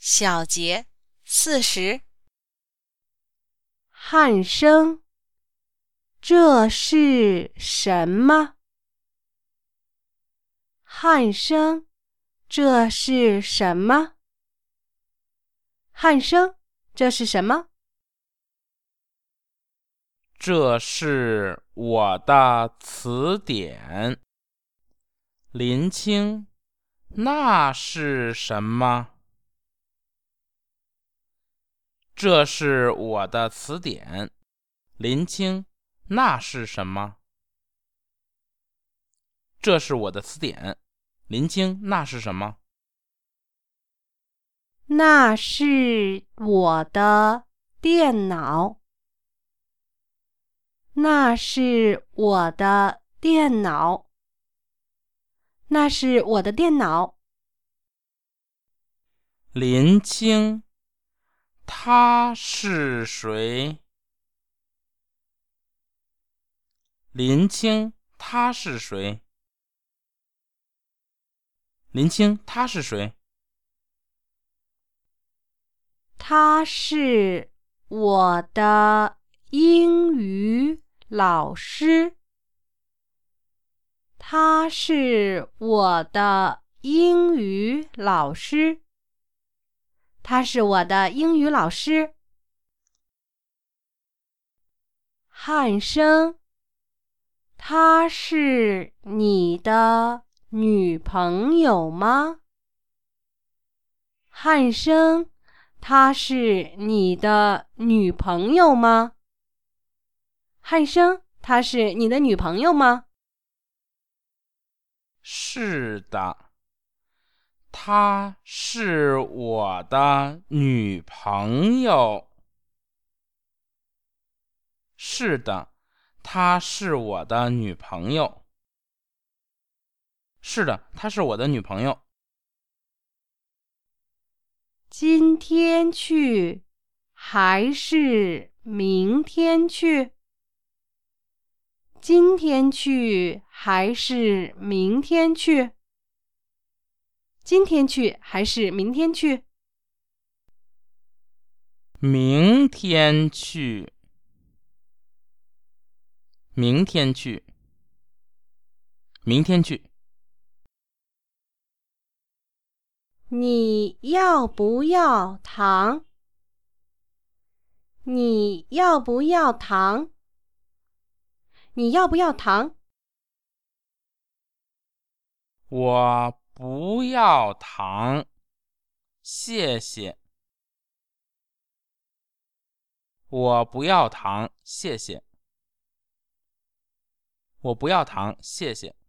小节40。 汉生，这是什么？汉生，这是什么？汉生，这是什么？ 这是我的词典。林青，那是什么？这是我的词典。林青，那是什么？这是我的词典。林青，那是什么？ 那是我的电脑。那是我的电脑。那是我的电脑。 林青，他是谁？林青，他是谁？林青，他是谁？ 他是我的英语老师。他是我的英语老师。他是我的英语老师。汉生，她是你的女朋友吗？汉生，她是你的女朋友吗？汉生，她是你的女朋友吗？ 是的，她是我的女朋友。是的，她是我的女朋友。是的，她是我的女朋友。 今天去还是明天去？今天去还是明天去？今天去还是明天去？ 明天去。明天去。明天去。 你要不要糖？你要不要糖？你要不要糖？ 我不要糖，谢谢。我不要糖，谢谢。我不要糖，谢谢。